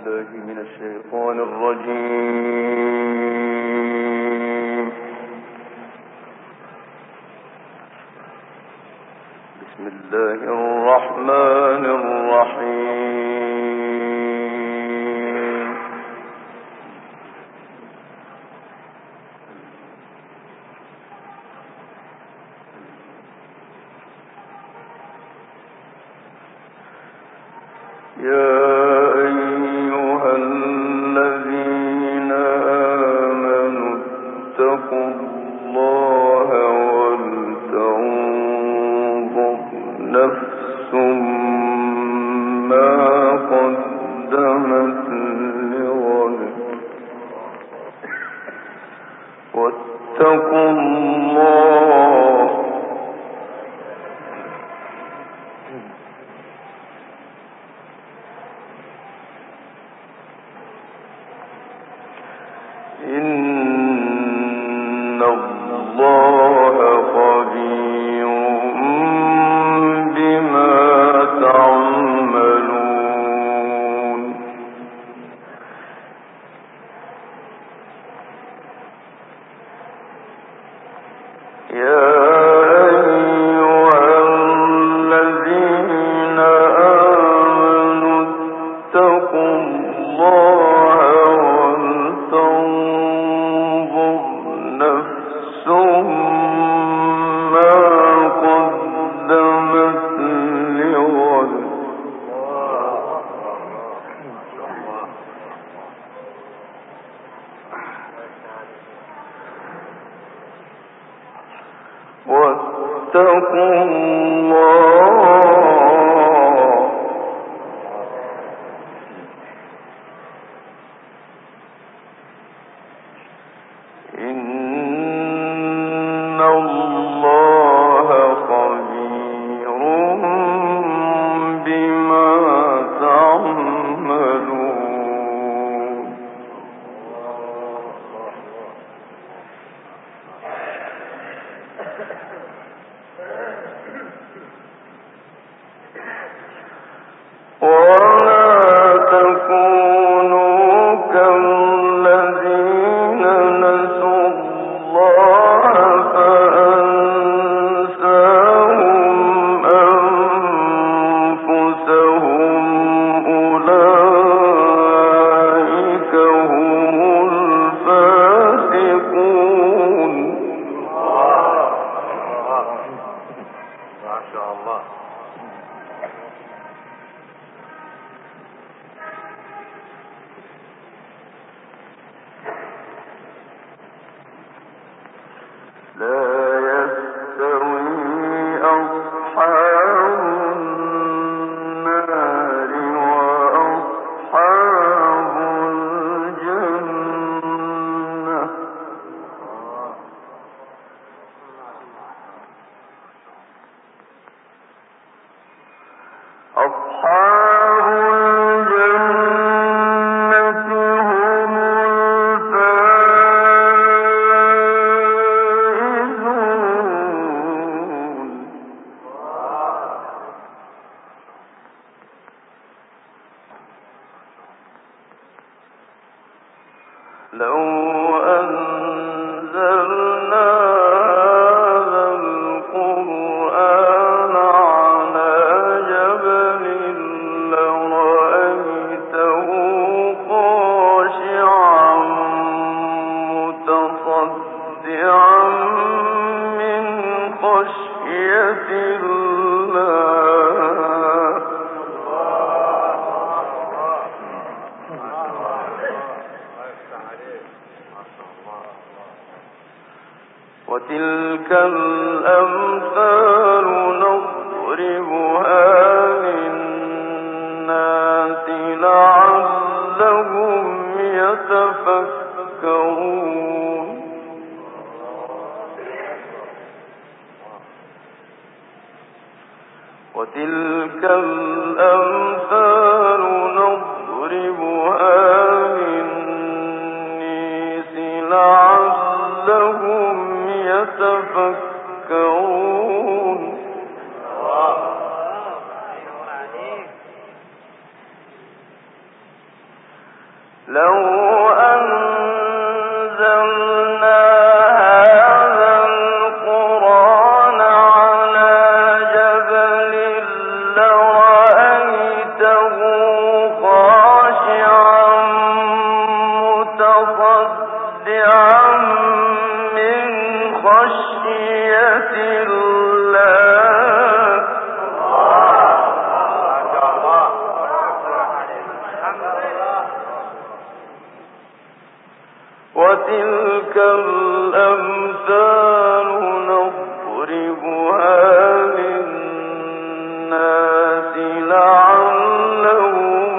بالله من الشيطان الرجيم. بسم الله الرحمن الرحيم. يا أيها الذين آمنوا اتقوا الله ولتنظر نفس ما قدمت لغد واتقوا الله إن الله خبير بما تعملون. يا أيها الذين آمنوا اتقوا الله ولتنظر نفس ما قدمت لغد واتقوا الله إن الله خبير بما تعملون. ولا تكونوا كالذين نسوا الله فأنساهم أنفسهم أولئك هم الفاسقون. ما شاء الله. لا يستوي أصحاب النار وأصحاب الجنة. أصحاب الجنة هم الفائزون. لو أنزلنا هذا القرآن على جبل لرأيته خاشعا متصدعا من خشية الله. وتلك الأمثال نضربها للناس لعلهم يتفكرون. وتلك الأمثال نضربها للناس لعلهم يتفكرون. لو أنزلنا هذا القرآن على جبل لرأيته خاشعا متصدعا من خشية الله. وتلك الأمثال نضربها للناس لعلهم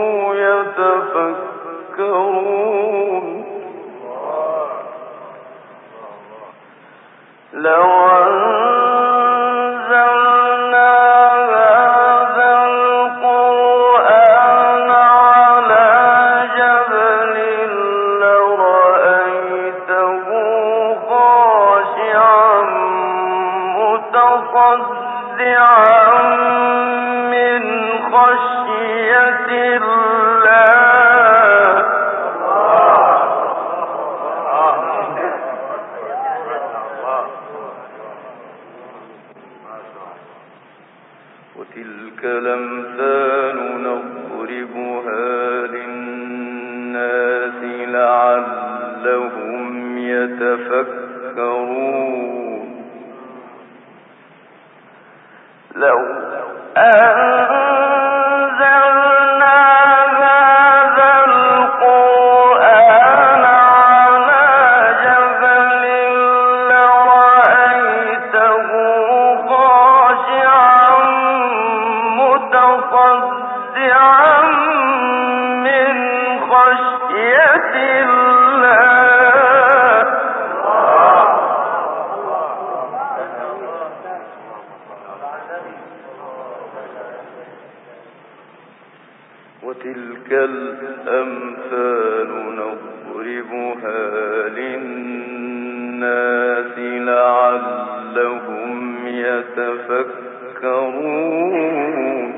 يتفكرون. لو أنزلنا هذا القرآن على جبل لرأيته خاشعا متصدعا من خشية الله. وتلك الأمثال نضربها للناس لعلهم يتفكرون. لو أنزلنا هذا القرآن على جبل لرأيته خاشعا متصدعا من خشية الله. وتلك الأمثال نضربها للناس لعلهم يتفكرون.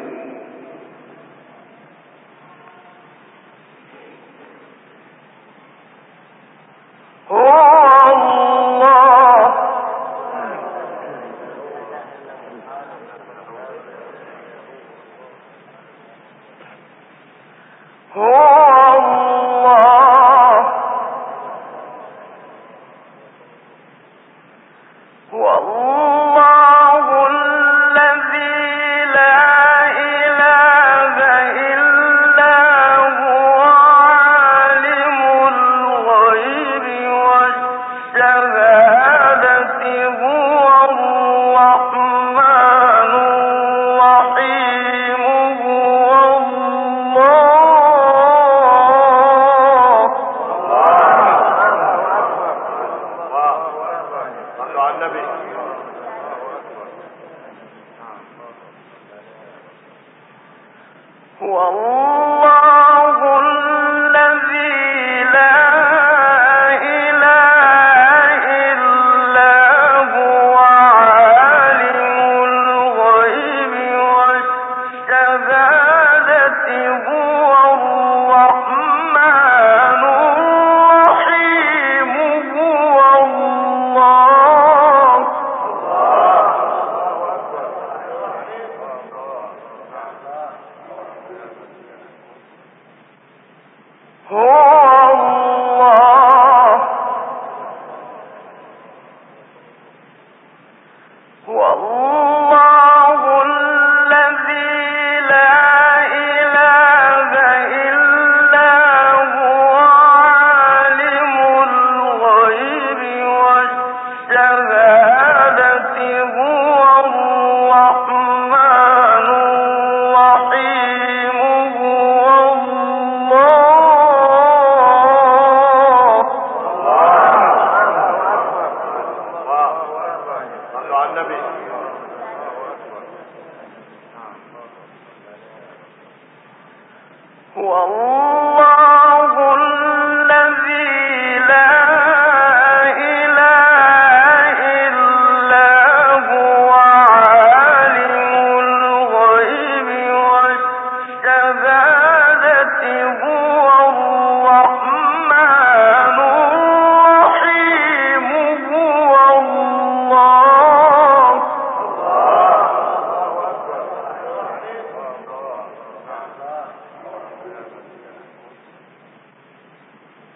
هو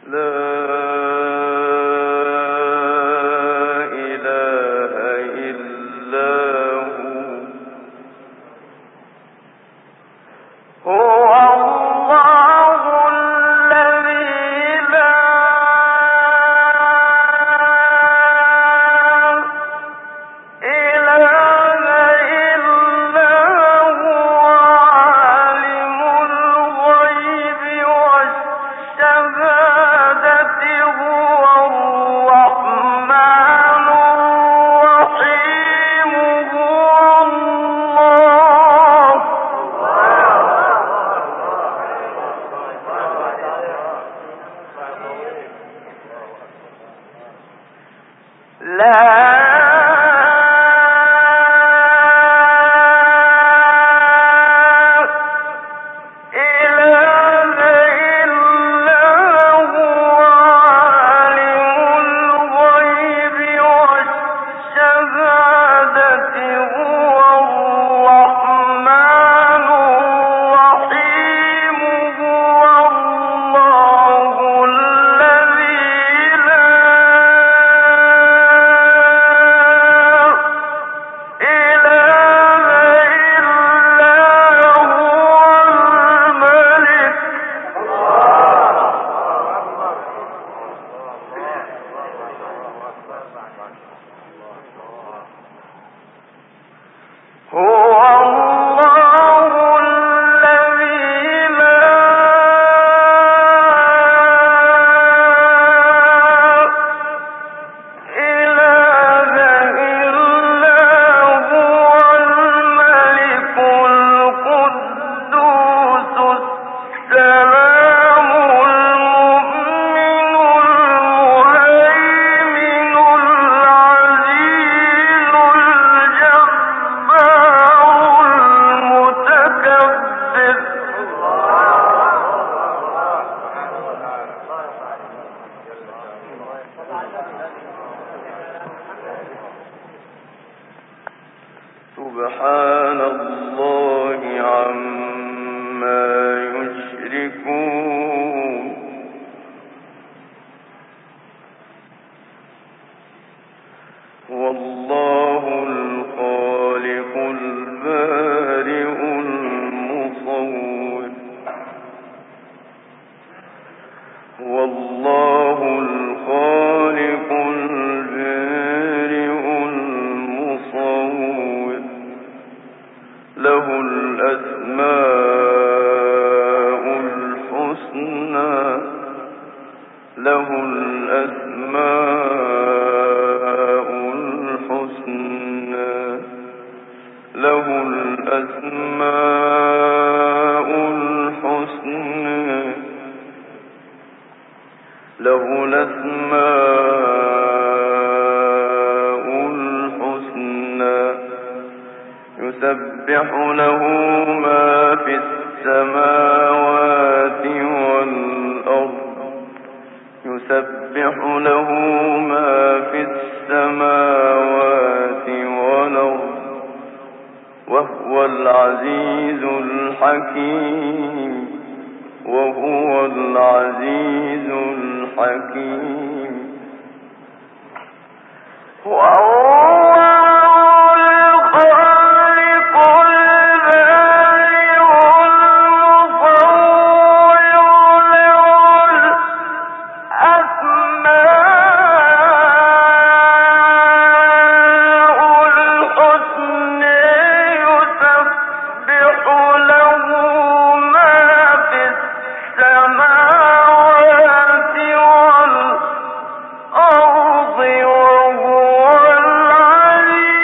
سبحان الله عما يشركون والله الخالق البارئ المصور والله الخالق البارئ المصور له الأسماء الحسنى له الأسماء الحسنى له الأسماء الحسنى له الأسماء الحسنى يسبح له ما في السماوات والأرض يسبح له ما في السماوات والأرض وهو العزيز الحكيم وهو العزيز الحكيم الأرض وهو العليم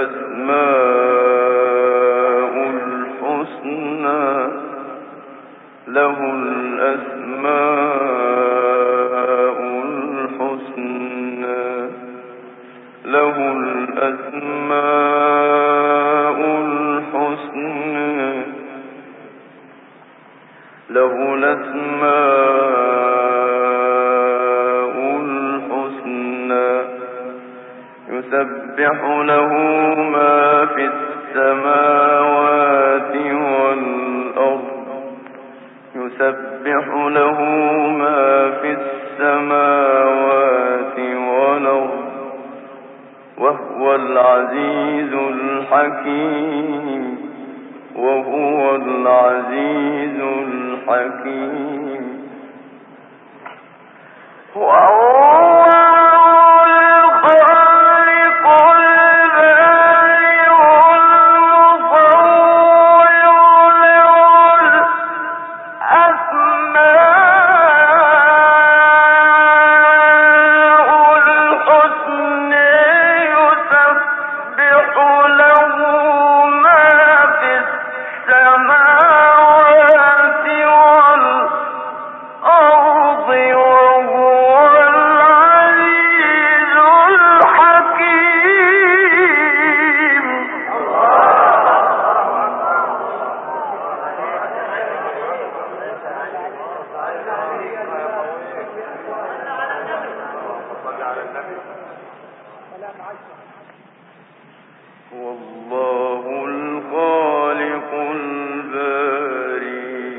الأسماء الحسنى له الأسماء الحسنى له الأسماء الحسنى له الأسماء الحسنى يسبح له ما في السماوات والأرض يسبح له ما في السماوات والأرض وهو العزيز الحكيم وهو العزيز الحكيم والله الخالق الباري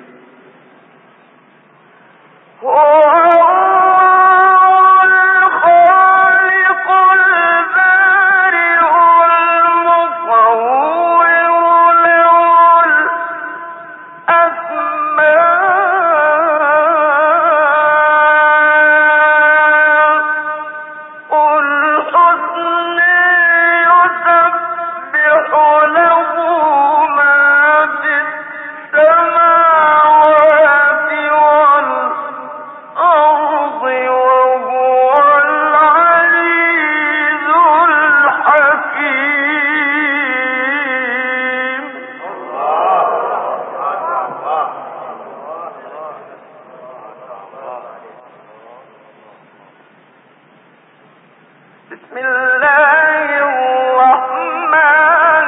بسم الله الرحمن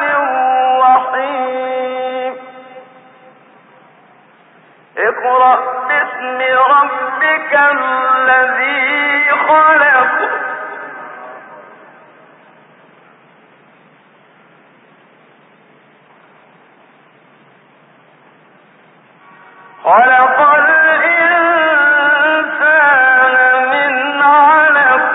الرحيم اقرأ باسم ربك الذي خلق خلق الإنسان من علق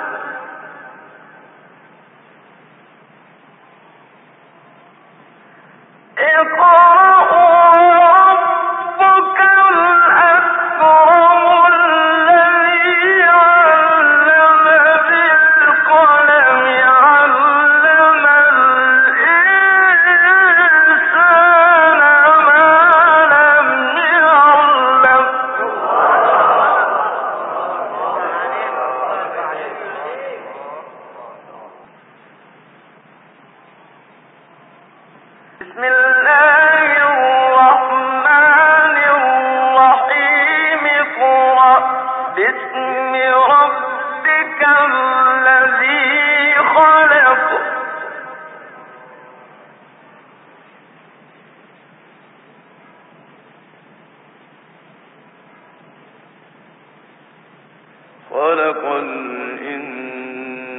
بسم الله الرحمن الرحيم اقرأ باسم ربك الذي خلق خلق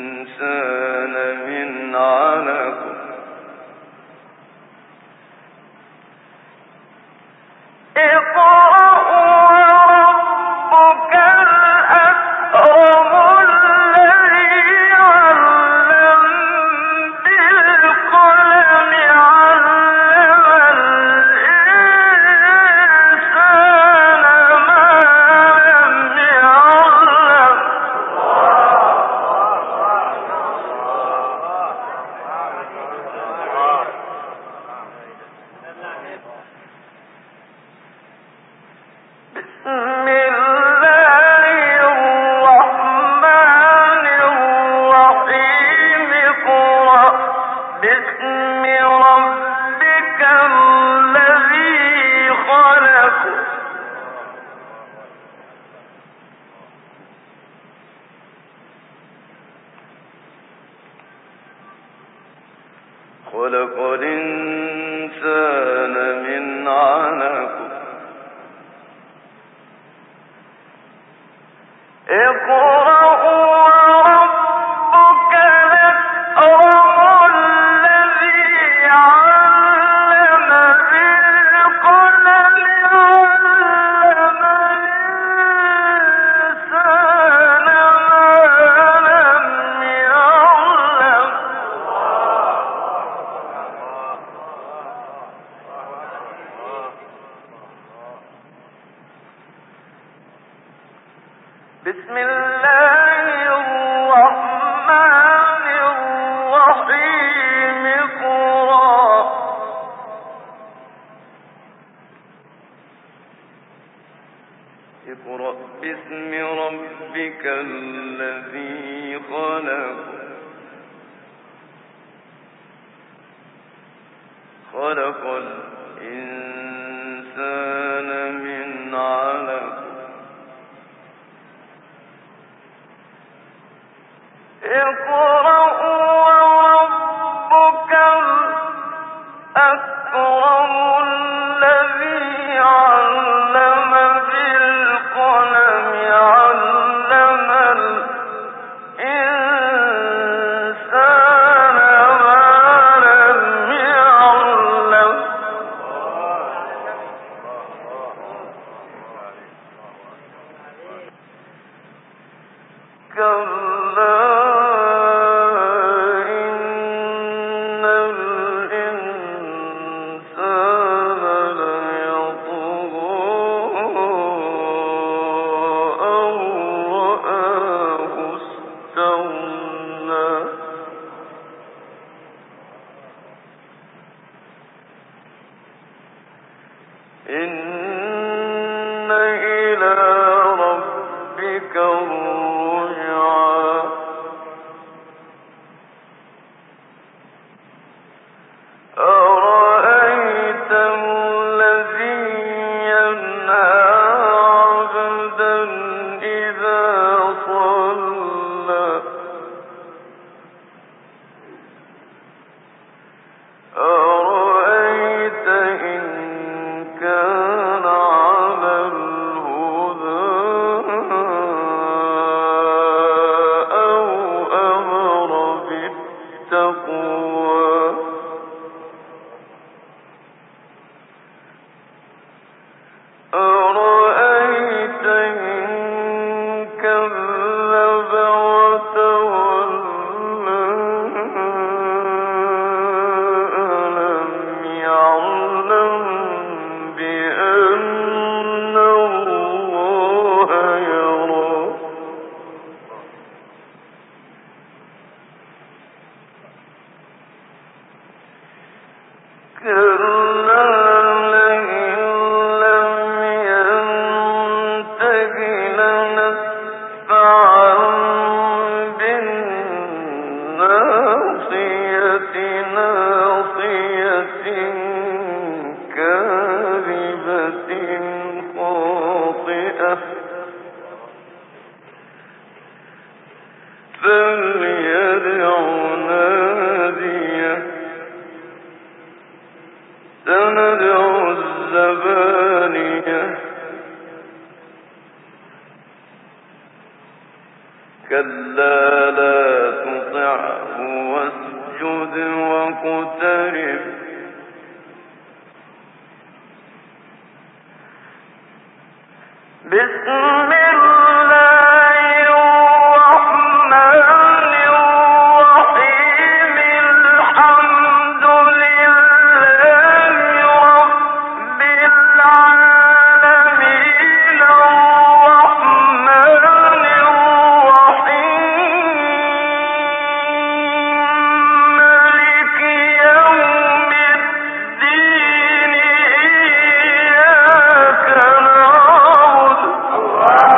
الإنسان من علق باسم ربك الذي خلق خلق الإنسان من علق اقرأ وربك الأكرم الذي علم بالقلم علم الإنسان ما لم يعلم بسم الله الرحمن الرحيم اقرأ باسم ربك الذي خلق خلق الإنسان من علق اقرأ وربك الأكرم الذي علم بالقلم علم الإنسان ما لم يعلم كلا إن إلى ربك الرجعى أرأيت الذي ينهى عبدا إذا صلى أرأيت إن كان على الهدى أو أمر بالتقوى أرأيت إن كذب وتولى ألم يعلم بأن الله يرى كلا لئن لم ينته لنسفعا بالناصية ناصية كاذبة خاطئة فليدع ناديه سندع الزبانية كلا لا تطعه واسجد واقترب بسم الله الرحمن الرحيم الحمد لله رب العالمين الرحمن الرحيم مالك يوم الدين إياك نعبد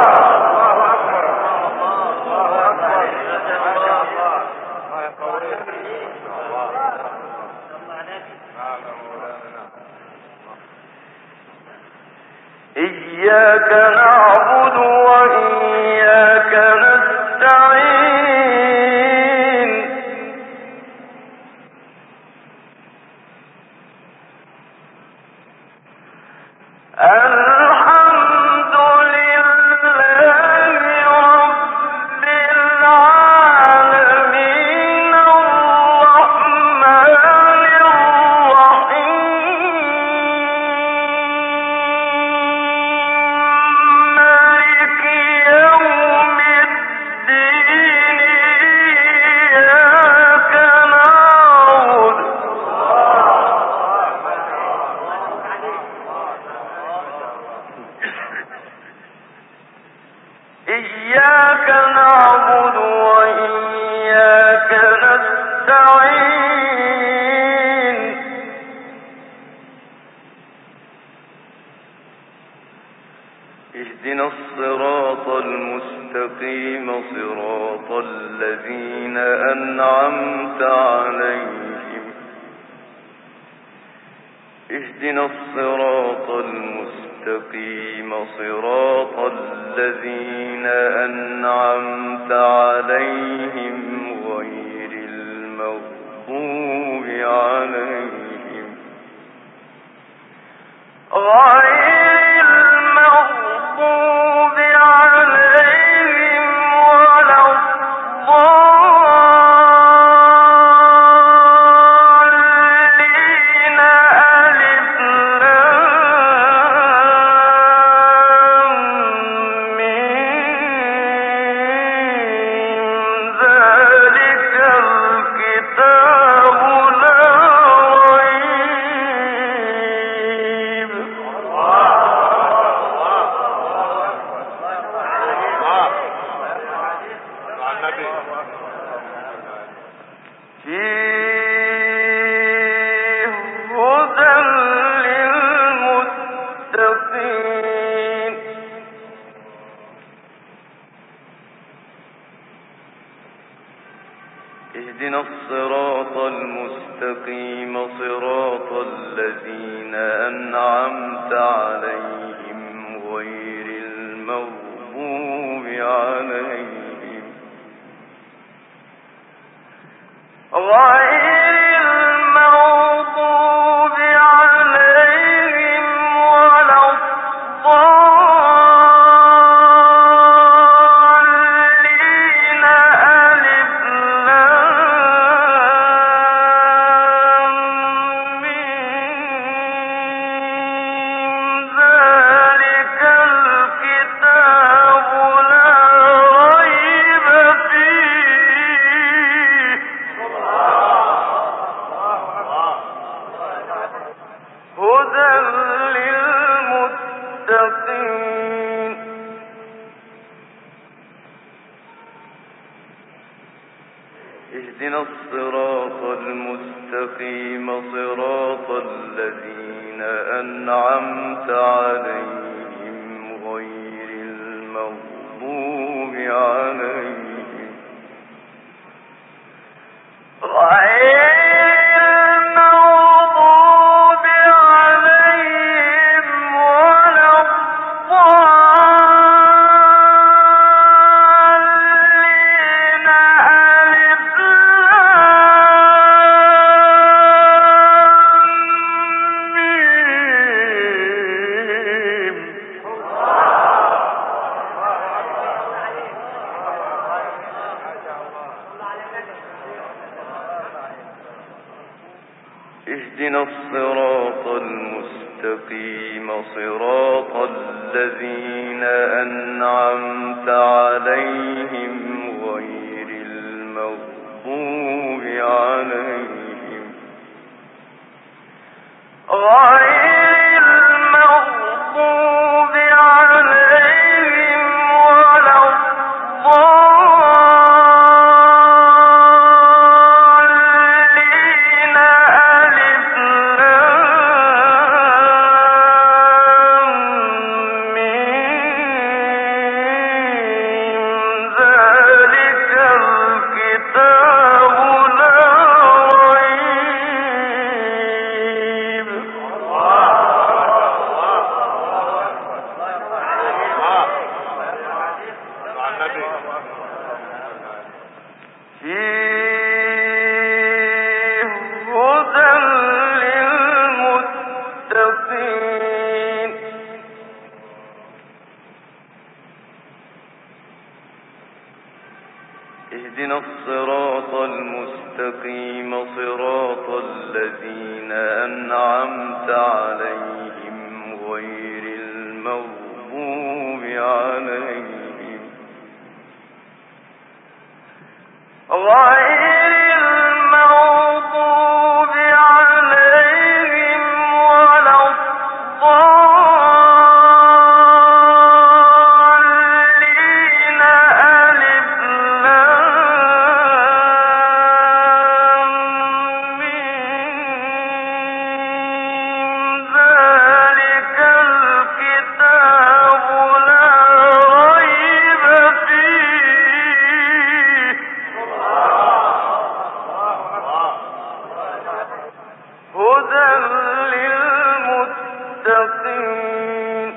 إياك نعبد وإياك نستعين الحمد لله رب العالمين الرحمن الرحيم مالك يوم الدين إياك نعبد إياك نعبد وإياك نستعين اهدنا الصراط المستقيم صراط الذين أنعمت عليهم اهدنا الصراط المستقيم صراط الذين أنعمت عليهم غير المغضوب عليهم ولا الضالين ألف لام ميم ذلك الكتاب لا ريب فيه هدى للمتقين اهدنا الصراط المستقيم صراط الذين أنعمت عليهم غير المغضوب عليهم ولا الضالين ألف لام ميم ذلك الكتاب لا ريب فيه هدى للمتقين اهدنا الصراط المستقيم صراط الذين أنعمت عليهم غير المغضوب عليهم ولا الضالين ألف لام ميم اهدنا الصراط المستقيم صراط الذين أنعمت عليهم غير المغضوب عليهم ولا الضالين ألف لام ميم ذلك الكتاب لا ريب اهدنا الصراط المستقيم صراط الذين أنعمت عليهم غير المغضوب عليهم ولا الضالين ألف لام ميم ذلك الكتاب لا ريب فيه هدى للمتقين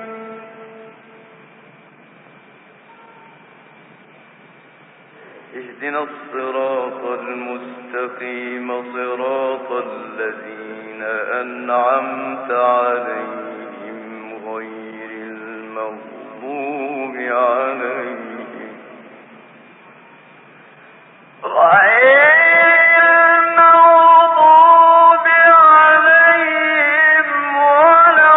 اهدنا الصراط المستقيم صراط الذين أنعمت عليهم غير المغضوب عليهم ولا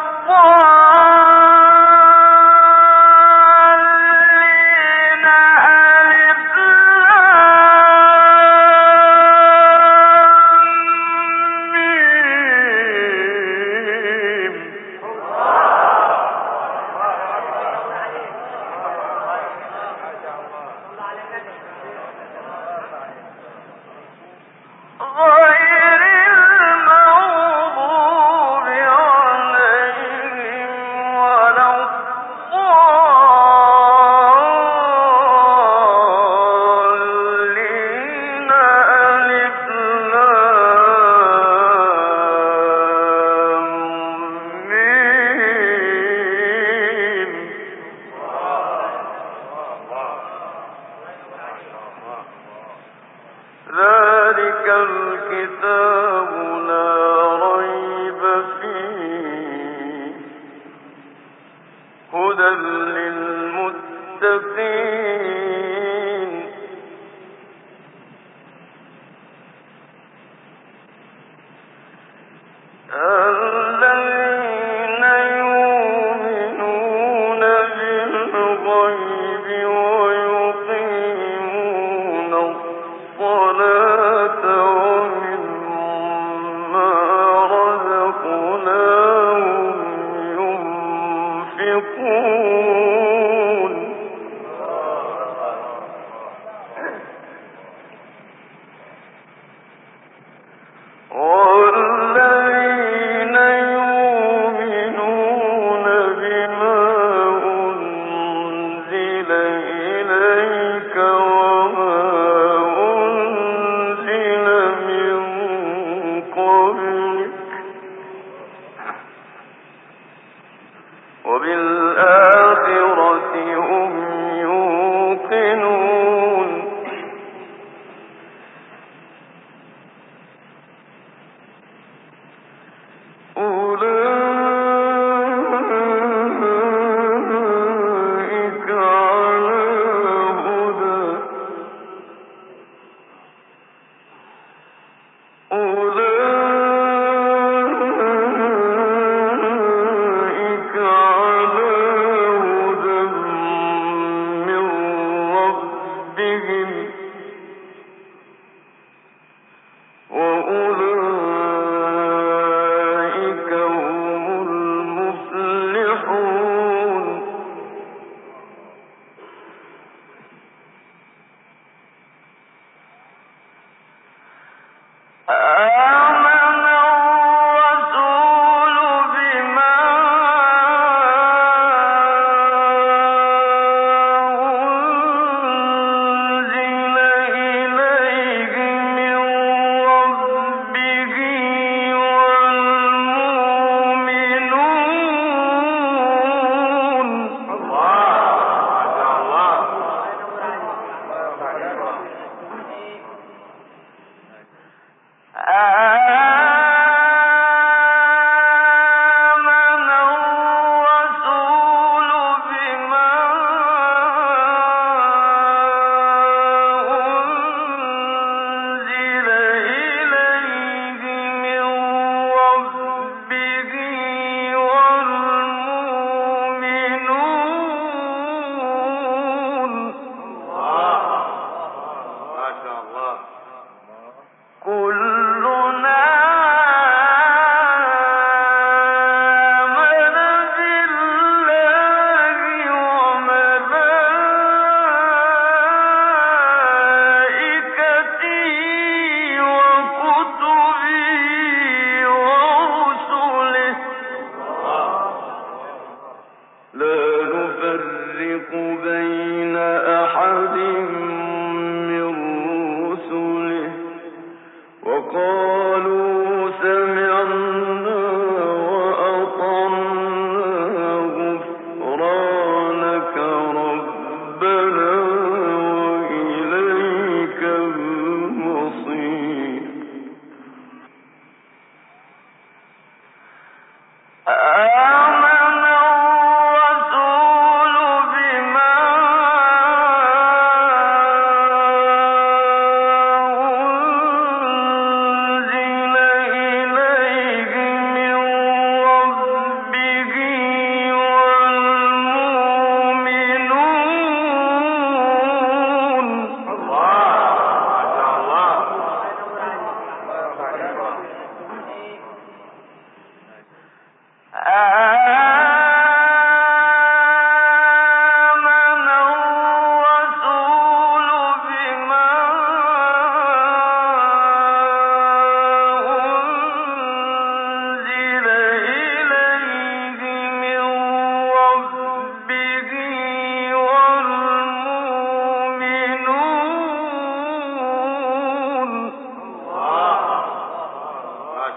الضالين ألف لام ميم غير المغضوب عليهم ولا الضالين ألف لام ميم ذلك الكتاب لا ريب فيه هدى للمتقين الذين يؤمنون بالغيب ويقيمون الصلاة ومما رزقناهم ينفقون والذين يؤمنون بما أنزل إليك وما أنزل من قبلك وبالآخرة هم يوقنون أولئك على هدى أولئك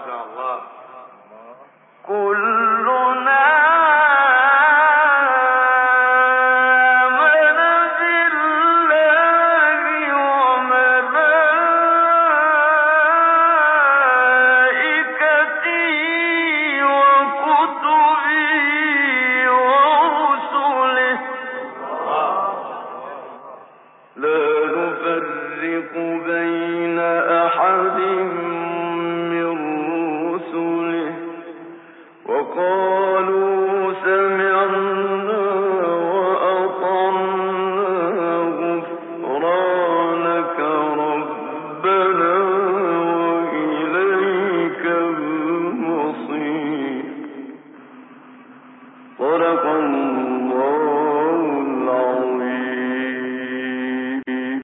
كلنا آمن بالله وملائكته وكتبه ورسله لا نفرق بين